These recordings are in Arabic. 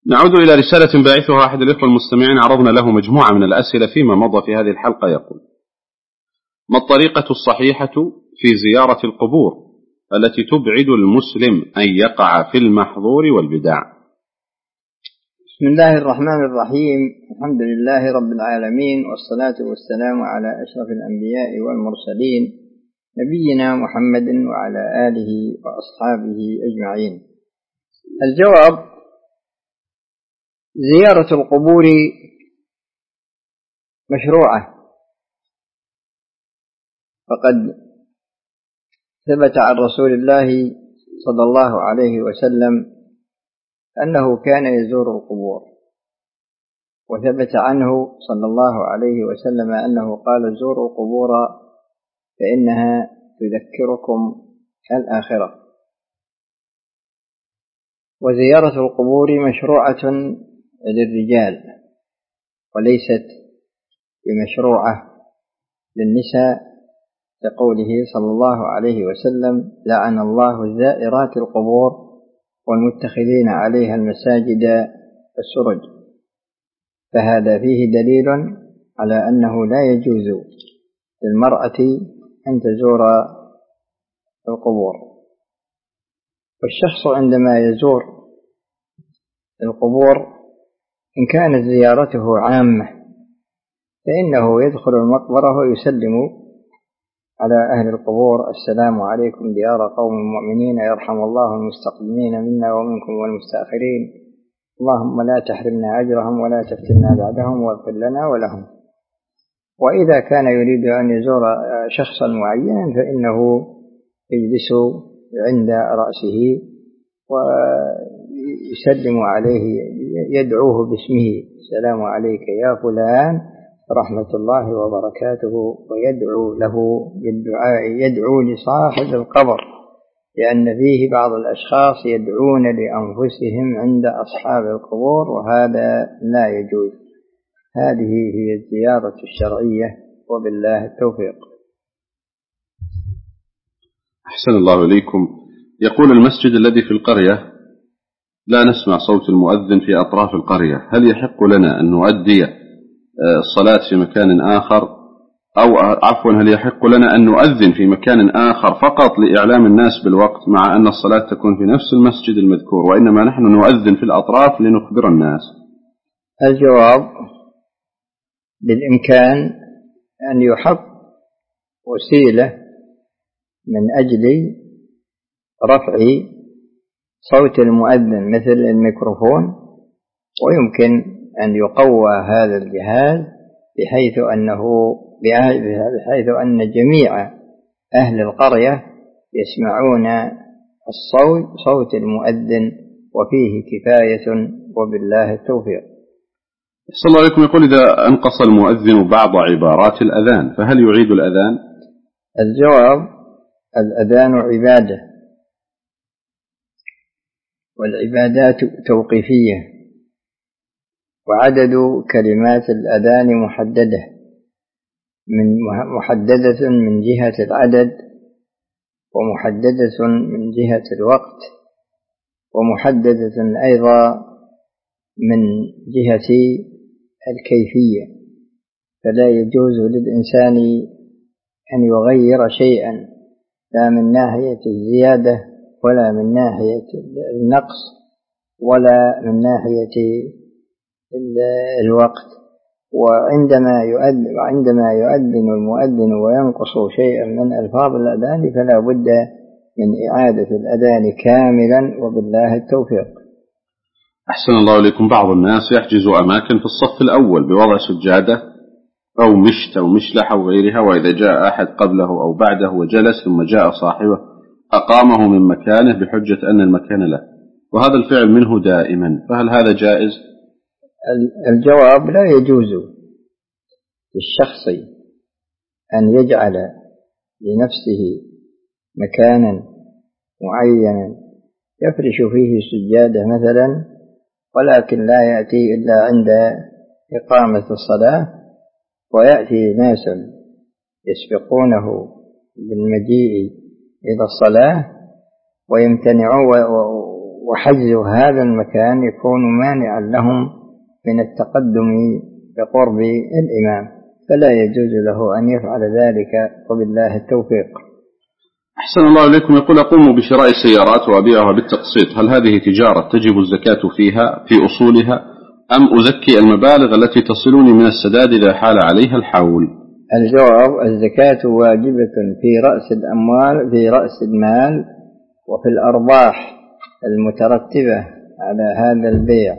نعود إلى رسالة باعثها أحد الإخوة المستمعين عرضنا له مجموعة من الأسئلة فيما مضى في هذه الحلقة. يقول: ما الطريقة الصحيحة في زيارة القبور التي تبعد المسلم أن يقع في المحظور والبدع؟ بسم الله الرحمن الرحيم. الحمد لله رب العالمين، والصلاة والسلام على أشرف الأنبياء والمرسلين نبينا محمد وعلى آله وأصحابه أجمعين. الجواب: زيارة القبور مشروعة، فقد ثبت عن رسول الله صلى الله عليه وسلم أنه كان يزور القبور، وثبت عنه صلى الله عليه وسلم أنه قال: زوروا القبور فإنها تذكركم الآخرة. وزيارة القبور مشروعة للرجال وليست بمشروعة للنساء، لقوله صلى الله عليه وسلم: لعن الله زائرات القبور والمتخذين عليها المساجد السرج. فهذا فيه دليل على أنه لا يجوز للمرأة أن تزور القبور. والشخص عندما يزور القبور إن كانت زيارته عامة فإنه يدخل المقبرة ويسلم على أهل القبور: السلام عليكم ديار قوم مؤمنين، يرحم الله المستقدمين منا ومنكم والمستأخرين، اللهم لا تحرمنا أجرهم ولا تفتنا بعدهم واغفر لنا ولهم. وإذا كان يريد أن يزور شخصا معينا فإنه يجلس عند رأسه ويسلم عليه، يدعوه باسمه: السلام عليك يا فلان رحمة الله وبركاته، ويدعو له بالدعاء، يدعو لصاحب القبر، لأن فيه بعض الأشخاص يدعون لأنفسهم عند أصحاب القبور، وهذا لا يجوز. هذه هي الزيارة الشرعية، وبالله التوفيق. أحسن الله إليكم. يقول: المسجد الذي في القرية لا نسمع صوت المؤذن في أطراف القرية، هل يحق لنا أن نؤدي الصلاة في مكان آخر، أو عفوا هل يحق لنا أن نؤذن في مكان آخر فقط لإعلام الناس بالوقت، مع أن الصلاة تكون في نفس المسجد المذكور، وإنما نحن نؤذن في الأطراف لنخبر الناس؟ الجواب: بالإمكان أن يحط وسيلة من أجل رفع صوت المؤذن مثل الميكروفون، ويمكن أن يقوى هذا الجهاز بحيث أن جميع أهل القرية يسمعون صوت المؤذن، وفيه كفاية، وبالله التوفيق. صلى الله عليكم. يقول: إذا أنقص المؤذن بعض عبارات الأذان فهل يعيد الأذان؟ الجواب: الأذان عبادة، والعبادات توقيفية، وعدد كلمات الأذان محددة من جهة العدد، ومحددة من جهة الوقت، ومحددة أيضا من جهة الكيفية، فلا يجوز للإنسان أن يغير شيئا، لا من ناحية الزيادة ولا من ناحية النقص ولا من ناحية الوقت. وعندما يؤذن المؤذن وينقص شيئا من ألفاظ الأذان فلا بد من إعادة الأذان كاملا، وبالله التوفيق. أحسن الله إليكم. بعض الناس يحجز أماكن في الصف الأول بوضع سجادة أو مشت أو مشلح أو غيرها، وإذا جاء أحد قبله أو بعده وجلس ثم جاء صاحبه أقامه من مكانه بحجة أن المكان له، وهذا الفعل منه دائما، فهل هذا جائز؟ الجواب: لا يجوز للشخص أن يجعل لنفسه مكانا معينا يفرش فيه سجادة مثلا، ولكن لا يأتي إلا عند إقامة الصلاة، ويأتي ناس يسبقونه بالمجيء إلى الصلاة ويمتنعون وحجز هذا المكان يكون مانعا لهم من التقدم بقرب الإمام، فلا يجوز له أن يفعل ذلك، وبالله التوفيق. أحسن الله إليكم. يقول أقوم بشراء سيارات وأبيعها بالتقسيط، هل هذه تجارة تجب الزكاة فيها في أصولها أم أزكي المبالغ التي تصلني من السداد إذا حال عليها الحول؟ الجواب: الزكاة واجبة في رأس الأموال، في رأس المال، وفي الأرباح المترتبة على هذا البيع،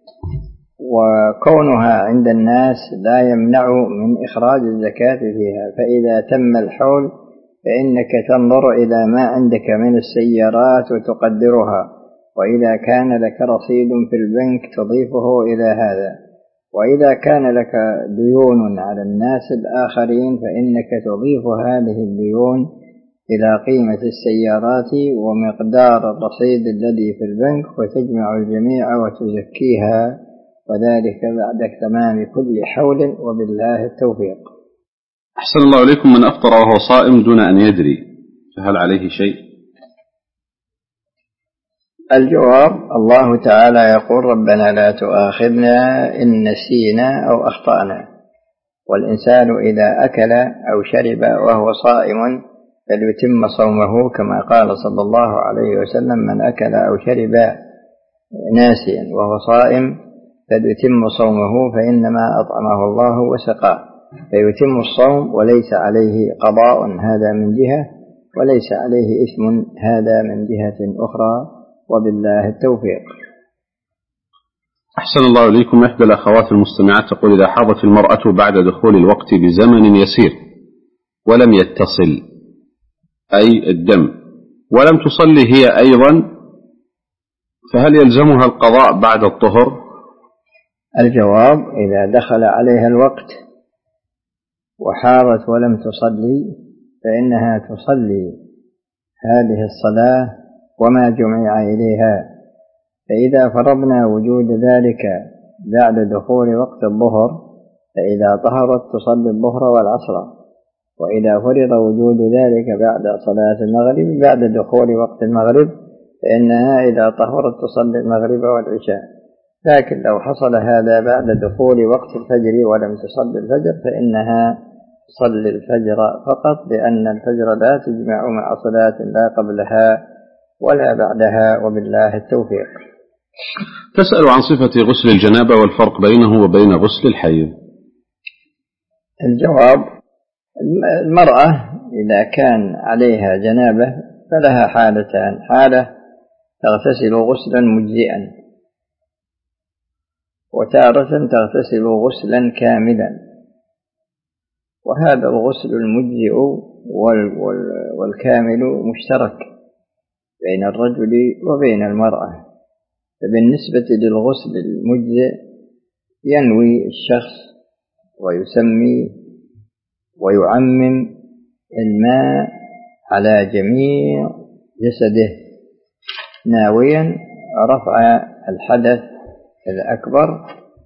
وكونها عند الناس لا يمنع من إخراج الزكاة فيها. فإذا تم الحول فإنك تنظر إلى ما عندك من السيارات وتقدرها، وإذا كان لك رصيد في البنك تضيفه إلى هذا، وإذا كان لك ديون على الناس الآخرين فإنك تضيف هذه الديون إلى قيمة السيارات ومقدار الرصيد الذي في البنك، وتجمع الجميع وتزكيها، وذلك بعد تمام كل حول، وبالله التوفيق. أحسن الله إليكم. من أفطر وهو صائم دون أن يدري فهل عليه شيء؟ الجواب: الله تعالى يقول: ربنا لا تؤاخذنا إن نسينا أو أخطأنا. والإنسان إذا أكل أو شرب وهو صائم فليتم صومه، كما قال صلى الله عليه وسلم: من أكل أو شرب ناسيا وهو صائم فليتم صومه فإنما أطعمه الله وسقاه. فيتم الصوم وليس عليه قضاء، هذا من جهة، وليس عليه إثم، هذا من جهة أخرى، وبالله التوفيق. أحسن الله إليكم. إحدى الأخوات المستمعات تقول: إذا حاضت المرأة بعد دخول الوقت بزمن يسير ولم يتصل أي الدم ولم تصلي هي أيضا، فهل يلزمها القضاء بعد الطهر؟ الجواب: إذا دخل عليها الوقت وحاضت ولم تصلي فإنها تصلي هذه الصلاة وما جمع إليها. فإذا فرضنا وجود ذلك بعد دخول وقت الظهر فإذا طهرت تصلي الظهر والعصر، وإذا فرض وجود ذلك بعد صلاة المغرب بعد دخول وقت المغرب فإنها إذا طهرت تصلي المغرب والعشاء. لكن لو حصل هذا بعد دخول وقت الفجر ولم تصلي الفجر فإنها تصلي الفجر فقط، لأن الفجر لا تجمع مع صلاة لا قبلها ولا بعدها، وبالله التوفيق. تسأل عن صفة غسل الجنابة والفرق بينه وبين غسل الحيض. الجواب: المرأة إذا كان عليها جنابة فلها حالتان: حالة تغتسل غسلا مجزئا، وتارة تغتسل غسلا كاملا. وهذا الغسل المجزئ والكامل مشترك بين الرجل وبين المرأة. فبالنسبة للغسل المجزئ ينوي الشخص ويسمي ويعمم الماء على جميع جسده ناويا رفع الحدث الأكبر،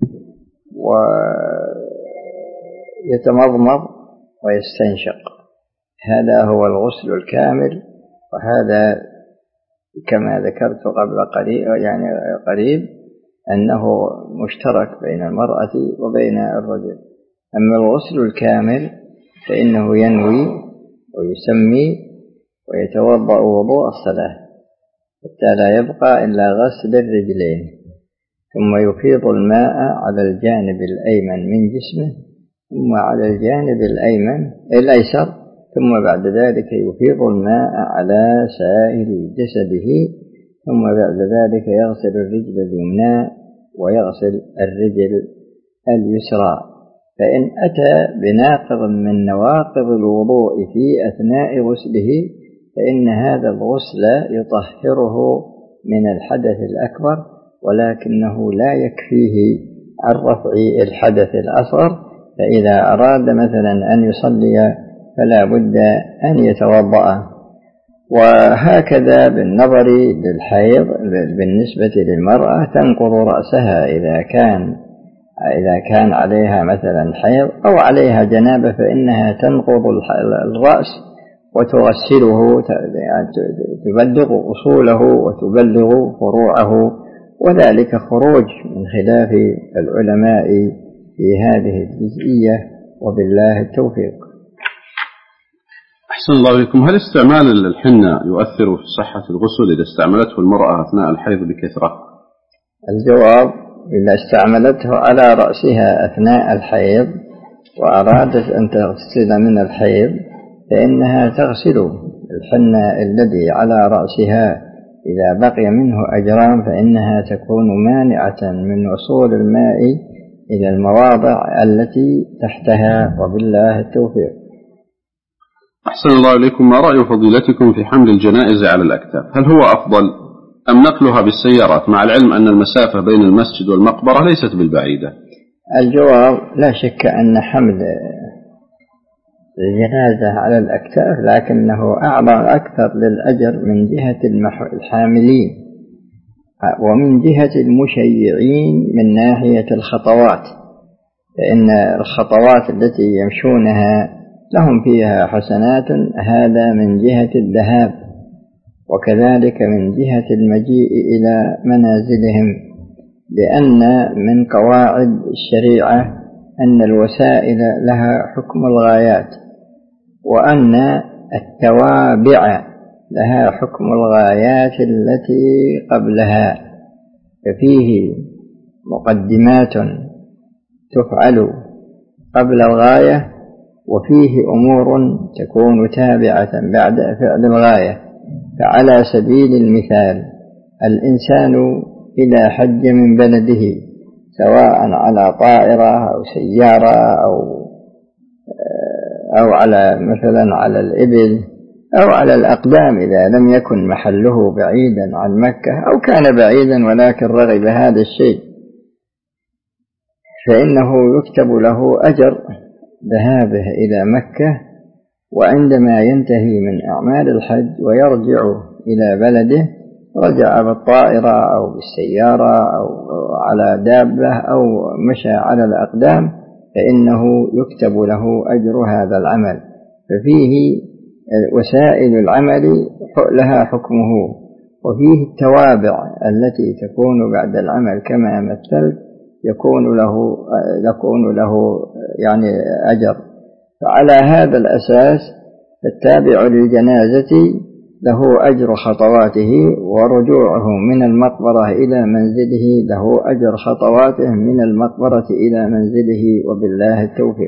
ويتمضمض ويستنشق. هذا هو الغسل الكامل، وهذا كما ذكرت قبل قريب أنه مشترك بين المرأة وبين الرجل. أما الغسل الكامل فإنه ينوي ويسمي ويتوضأ وضوء الصلاة حتى لا يبقى إلا غسل الرجلين، ثم يفيض الماء على الجانب الأيمن من جسمه ثم على الجانب الأيسر، ثم بعد ذلك يفيض الماء على سائر جسده، ثم بعد ذلك يغسل الرجل اليمنى ويغسل الرجل اليسرى. فإن أتى بناقض من نواقض الوضوء في أثناء غسله فإن هذا الغسل يطهره من الحدث الأكبر، ولكنه لا يكفيه عن رفع الحدث الأصغر. فإذا أراد مثلا أن يصلي فلا بد أن يتوضأ. وهكذا بالنظر للحيض بالنسبة للمرأة تنقض رأسها إذا كان عليها مثلا حيض أو عليها جنابة، فإنها تنقض الرأس وتغسله، يعني تبلغ أصوله وتبلغ فروعه، وذلك خروج من خلاف العلماء في هذه الجزئية، وبالله التوفيق. أحسن الله إليكم. هل استعمال الحنة يؤثر في صحة الغسل إذا استعملته المرأة أثناء الحيض بكثرة؟ الجواب: إذا استعملته على رأسها أثناء الحيض وأرادت أن تغسل من الحيض فإنها تغسل الحنة الذي على رأسها، إذا بقي منه أجرام فإنها تكون مانعة من وصول الماء إلى المواضع التي تحتها، وبالله التوفيق. أحسن الله إليكم. ما رأي فضيلتكم في حمل الجنائز على الأكتاف؟ هل هو أفضل أم نقلها بالسيارات، مع العلم أن المسافة بين المسجد والمقبرة ليست بالبعيدة؟ الجواب: لا شك أن حمل الجنازة على الأكتاف لكنه أعظم أكثر للأجر من جهة الحاملين ومن جهة المشيعين من ناحية الخطوات، فإن الخطوات التي يمشونها لهم فيها حسنات، هذا من جهة الذهاب، وكذلك من جهة المجيء إلى منازلهم، لأن من قواعد الشريعة أن الوسائل لها حكم الغايات، وأن التوابع لها حكم الغايات التي قبلها، ففيه مقدمات تفعل قبل الغاية، وفيه أمور تكون تابعة بعد فعل الغاية. فعلى سبيل المثال الإنسان إذا حج من بلده سواء على طائرة أو سيارة أو على مثلا على الإبل أو على الأقدام، إذا لم يكن محله بعيدا عن مكة أو كان بعيدا ولكن رغب هذا الشيء، فإنه يكتب له أجر ذهابه إلى مكة، وعندما ينتهي من أعمال الحج ويرجع إلى بلده رجع بالطائرة أو بالسيارة أو على دابة أو مشى على الأقدام، فإنه يكتب له أجر هذا العمل. ففيه وسائل العمل لها حكمه، وفيه التوابع التي تكون بعد العمل كما مثلت يكون له يعني أجر. فعلى هذا الأساس التابع للجنازة له أجر خطواته، ورجوعه من المقبرة إلى منزله له أجر خطواته من المقبرة إلى منزله، وبالله التوفيق.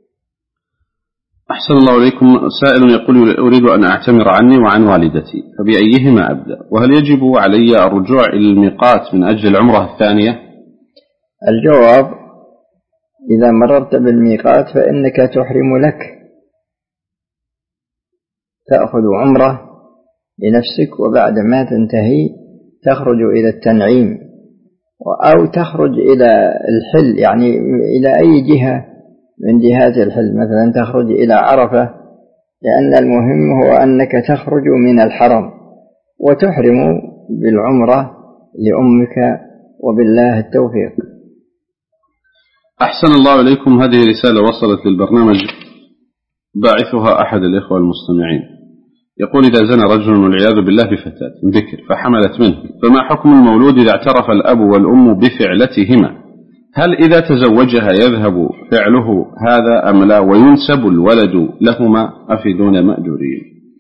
أحسن الله إليكم. سائل يقول: أريد أن أعتمر عني وعن والدتي، فبأيهما أبدأ؟ وهل يجب علي الرجوع إلى الميقات من أجل العمرة الثانية؟ الجواب: إذا مررت بالميقات فإنك تحرم لك، تأخذ عمرة لنفسك، وبعد ما تنتهي تخرج إلى التنعيم أو تخرج إلى الحل، يعني إلى أي جهة من جهات الحل، مثلا تخرج إلى عرفة، لأن المهم هو أنك تخرج من الحرم وتحرم بالعمرة لأمك، وبالله التوفيق. أحسن الله إليكم. هذه رسالة وصلت للبرنامج باعثها أحد الإخوة المستمعين، يقول: إذا زنى رجل والعياذ بالله بفتاة ذكر فحملت منه، فما حكم المولود إذا اعترف الأب والأم بفعلتهما؟ هل إذا تزوجها يذهب فعله هذا أم لا، وينسب الولد لهما؟ أفيدون مأجورين.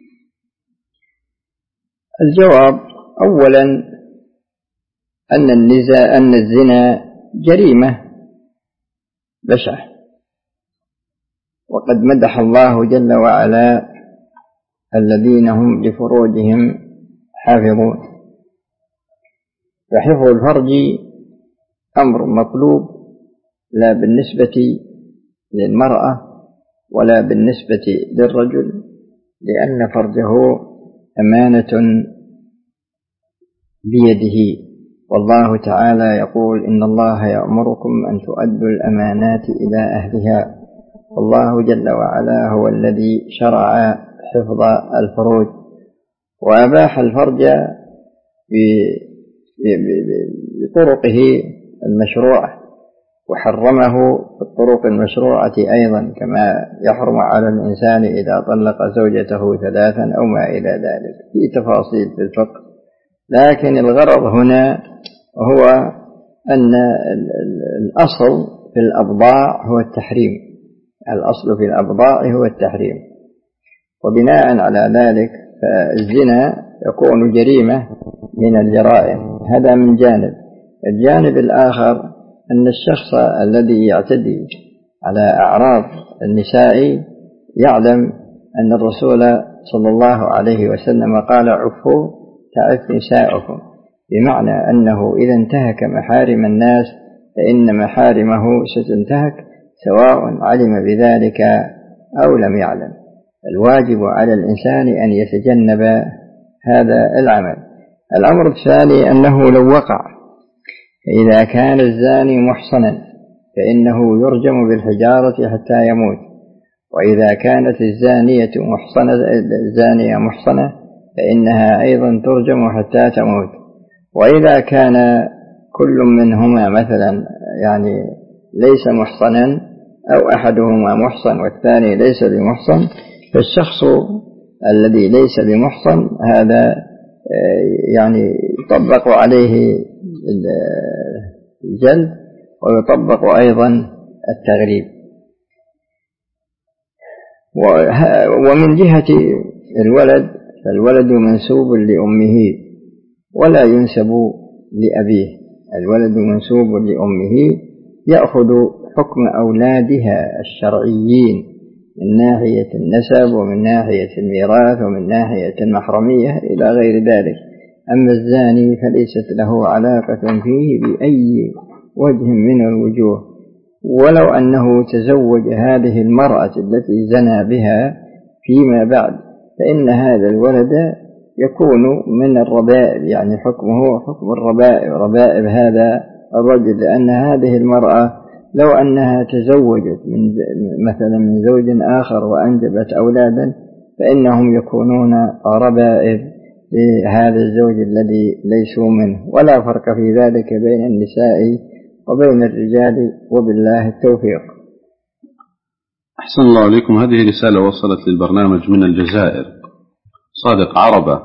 الجواب: أولا أن الزنا جريمة بشعة، وقد مدح الله جل وعلا الذين هم لفروجهم حافظون، فحفظ الفرج أمر مطلوب لا بالنسبة للمرأة ولا بالنسبة للرجل، لأن فرجه أمانة بيده، والله تعالى يقول: إن الله يأمركم أن تؤدوا الأمانات إلى أهلها، والله جل وعلا هو الذي شرع حفظ الفروج وأباح الفرج بطرقه المشروعة، وحرمه بالطرق المشروعة أيضا، كما يحرم على الإنسان إذا طلق زوجته 3 أو ما إلى ذلك، في تفاصيل في الفقه. لكن الغرض هنا هو أن الأصل في الأبضاع هو التحريم، الأصل في الأبضاع هو التحريم، وبناء على ذلك فالزنا يكون جريمة من الجرائم. هذا من جانب. الجانب الآخر أن الشخص الذي يعتدي على أعراض النساء يعلم أن الرسول صلى الله عليه وسلم قال: عفوا تعف نساءكم، بمعنى أنه إذا انتهك محارم الناس فإن محارمه ستنتهك سواء علم بذلك أو لم يعلم. الواجب على الإنسان أن يتجنب هذا العمل. الأمر الثاني أنه لو وقع، إذا كان الزاني محصنا فإنه يرجم بالحجارة حتى يموت، وإذا كانت الزانية محصنة فإنها أيضا ترجم حتى تموت. وإذا كان كل منهما مثلا يعني ليس محصنا أو أحدهما محصن والثاني ليس بمحصن، فالشخص الذي ليس بمحصن هذا يعني يطبق عليه الجلد ويطبق أيضا التغريب. ومن جهة الولد فالولد منسوب لأمه ولا ينسب لأبيه. الولد منسوب لأمه يأخذ حكم أولادها الشرعيين من ناحية النسب ومن ناحية الميراث ومن ناحية المحرمية إلى غير ذلك. أما الزاني فليست له علاقة فيه بأي وجه من الوجوه، ولو أنه تزوج هذه المرأة التي زنى بها فيما بعد فإن هذا الولد يكون من الربائب، يعني حكمه حكم الربائب، ربائب هذا الرجل، لأن هذه المرأة لو أنها تزوجت مثلا من زوج آخر وأنجبت أولادا فإنهم يكونون ربائب لهذا الزوج الذي ليسوا منه، ولا فرق في ذلك بين النساء وبين الرجال، وبالله التوفيق. أحسن الله عليكم. هذه رسالة وصلت للبرنامج من الجزائر. صادق عربة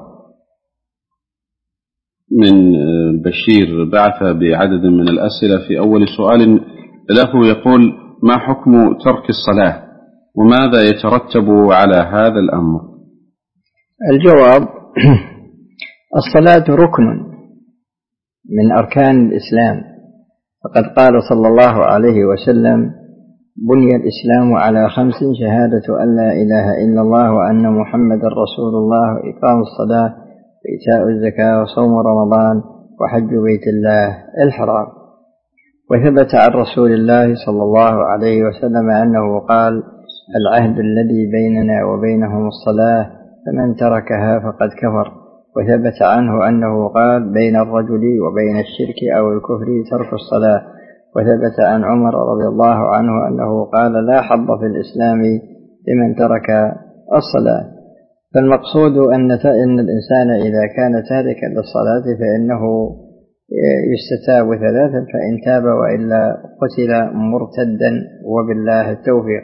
من بشير بعث بعدد من الأسئلة. في أول سؤال له يقول: ما حكم ترك الصلاة وماذا يترتب على هذا الأمر؟ الجواب: الصلاة ركن من أركان الإسلام، فقد قال صلى الله عليه وسلم: بني الإسلام على 5: شهادة أن لا إله إلا الله وأن محمد رسول الله، إقام الصلاة، وإيتاء الزكاة، وصوم رمضان، وحج بيت الله الحرام. وثبت عن رسول الله صلى الله عليه وسلم أنه قال: العهد الذي بيننا وبينهم الصلاة، فمن تركها فقد كفر. وثبت عنه أنه قال: بين الرجل وبين الشرك أو الكفر ترك الصلاة. وثبت عن عمر رضي الله عنه أنه قال: لا حظ في الإسلام لمن ترك الصلاة. فالمقصود أن الإنسان إذا كان تاركا للصلاة فإنه يستتاب 3، فإن تاب وإلا قتل مرتدا، وبالله التوفيق.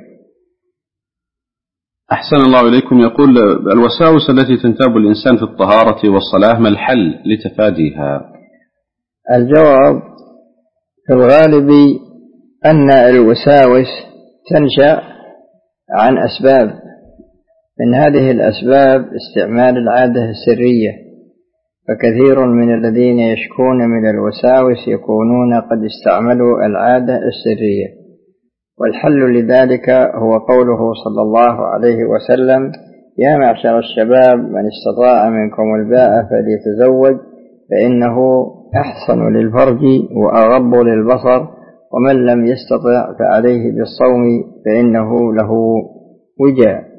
أحسن الله إليكم. يقول: الوساوس التي تنتاب الإنسان في الطهارة والصلاة ما الحل لتفاديها؟ الجواب: في الغالب أن الوساوس تنشأ عن أسباب، من هذه الأسباب استعمال العادة السرية، فكثير من الذين يشكون من الوساوس يكونون قد استعملوا العادة السرية. والحل لذلك هو قوله صلى الله عليه وسلم: يا معشر الشباب من استطاع منكم الباء فليتزوج فإنه أحسن للفرج وأغض للبصر، ومن لم يستطع فعليه بالصوم فإنه له وجاء.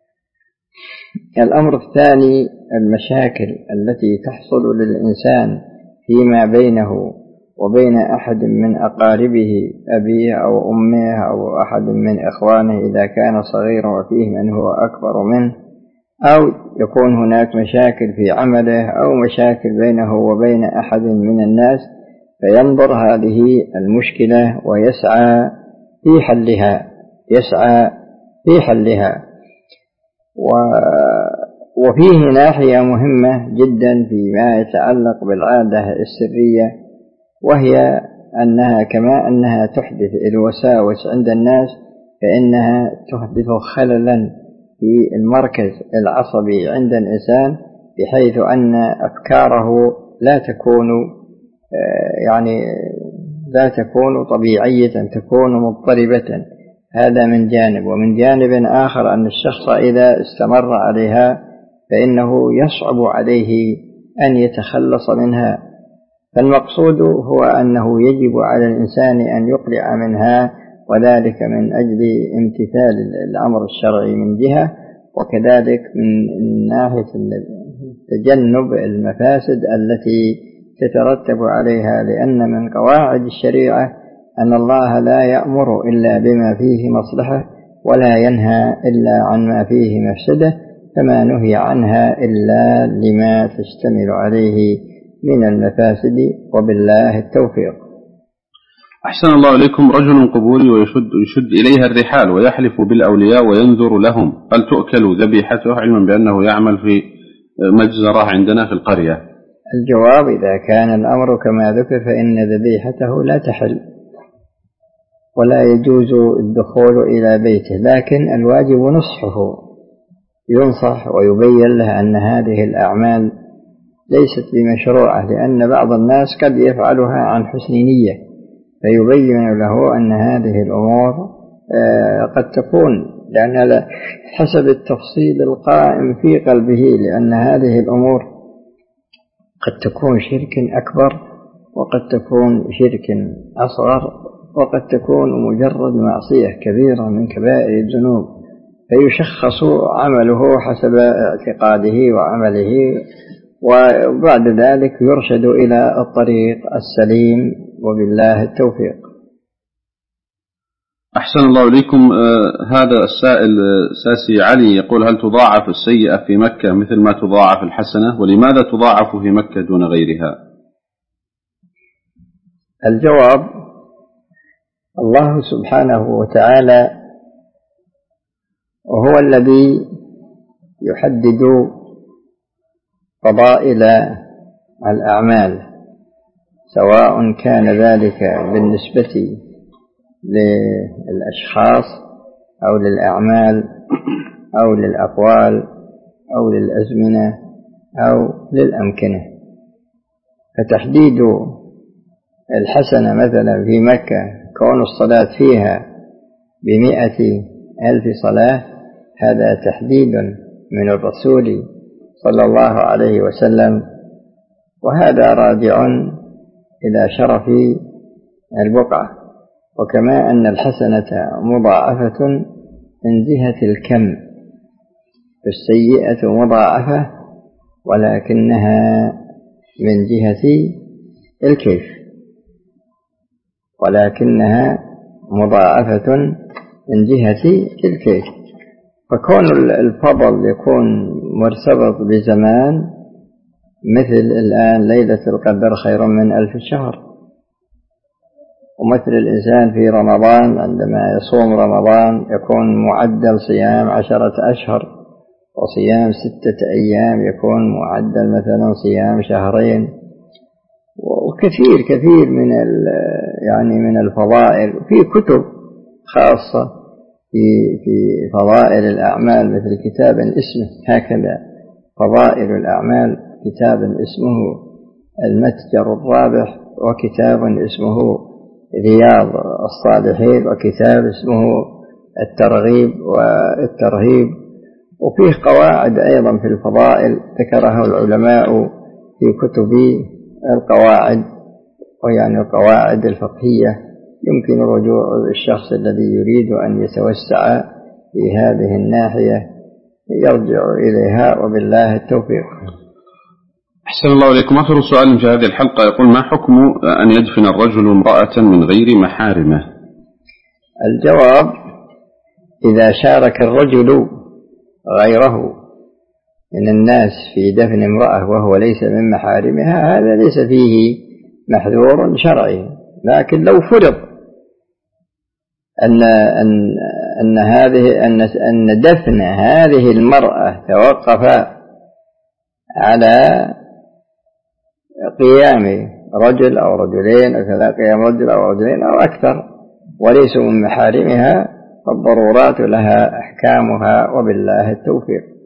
الأمر الثاني: المشاكل التي تحصل للإنسان فيما بينه وبين أحد من أقاربه، أبيه أو أمه أو أحد من إخوانه إذا كان صغيرا وفيه من هو أكبر منه، أو يكون هناك مشاكل في عمله أو مشاكل بينه وبين أحد من الناس، فينظر هذه المشكلة ويسعى في حلها. وفيه ناحية مهمة جدا فيما يتعلق بالعادة السرية، وهي أنها كما أنها تحدث الوساوس عند الناس، فإنها تحدث خللا في المركز العصبي عند الإنسان، بحيث أن أفكاره لا تكون طبيعية، تكون مضطربة. هذا من جانب. ومن جانب آخر أن الشخص إذا استمر عليها فإنه يصعب عليه أن يتخلص منها. فالمقصود هو أنه يجب على الإنسان أن يقلع منها، وذلك من أجل امتثال الأمر الشرعي من جهة، وكذلك من ناحية تجنب المفاسد التي تترتب عليها، لأن من قواعد الشريعة أن الله لا يأمر إلا بما فيه مصلحة، ولا ينهى إلا عن ما فيه مفسدة، فما نهي عنها إلا لما تشتمل عليه من المفاسد، وبالله التوفيق. أحسن الله إليكم. رجل قبوري ويشد إليها الرحال ويحلف بالأولياء وينذر لهم، هل تؤكل ذبيحته علما بأنه يعمل في مجزرة عندنا في القرية؟ الجواب: إذا كان الأمر كما ذكر فإن ذبيحته لا تحل ولا يجوز الدخول إلى بيته، لكن الواجب نصحه، ينصح ويبين له أن هذه الأعمال ليست بمشروعة، لأن بعض الناس قد يفعلها عن حسن نية، فيبين له أن هذه الأمور قد تكون، لأن حسب التفصيل القائم في قلبه، لأن هذه الأمور قد تكون شرك أكبر، وقد تكون شرك أصغر، وقد تكون مجرد معصية كبيرة من كبائر الذنوب، فيشخص عمله حسب اعتقاده وعمله، وبعد ذلك يرشد إلى الطريق السليم، وبالله التوفيق. أحسن الله إليكم. هذا السائل ساسي علي يقول: هل تضاعف السيئة في مكة مثل ما تضاعف الحسنة؟ ولماذا تضاعف في مكة دون غيرها؟ الجواب: الله سبحانه وتعالى وهو الذي يحدد فضائل الأعمال، سواء كان ذلك بالنسبة للأشخاص أو للأعمال أو للأقوال أو للأزمنة أو للأمكنة. فتحديد الحسنة مثلا في مكة كون الصلاة فيها 100,000 صلاة، هذا تحديد من الرسول صلى الله عليه وسلم، وهذا راجع إلى شرف البقعة. وكما أن الحسنة مضاعفة من جهة الكم، فالسيئة مضاعفة ولكنها من جهة الكيف، ولكنها مضاعفة من جهة الكيف. فكون الفضل يكون مرتبط بزمان، مثل الآن ليلة القدر خير من 1000 شهر، ومثل الإنسان في رمضان عندما يصوم رمضان يكون معدل صيام 10 أشهر، وصيام 6 أيام يكون معدل مثلا صيام 2 شهر، وكثير من الفضائل. وفي كتب خاصة في فضائل الأعمال، مثل كتاب اسمه هكذا: فضائل الأعمال، كتاب اسمه المتجر الرابح، وكتاب اسمه رياض الصالحين، وكتاب اسمه الترغيب والترهيب. وفيه قواعد أيضا في الفضائل ذكرها العلماء في كتب القواعد، ويعني القواعد الفقهية، يمكن رجوع الشخص الذي يريد أن يتوسع في هذه الناحية يرجع إليها، وبالله التوفيق. أحسن الله إليكم. آخر سؤال في هذه الحلقة يقول: ما حكم أن يدفن الرجل امرأة من غير محارمه؟ الجواب: إذا شارك الرجل غيره من الناس في دفن امرأة وهو ليس من محارمها، هذا ليس فيه محذور شرعي. لكن لو فرض أن دفن هذه المرأة توقف على قيام رجل أو رجلين أو كذا، قيام رجل أو رجلين أو أكثر وليسوا من محارمها، فالضرورات لها أحكامها، وبالله التوفيق.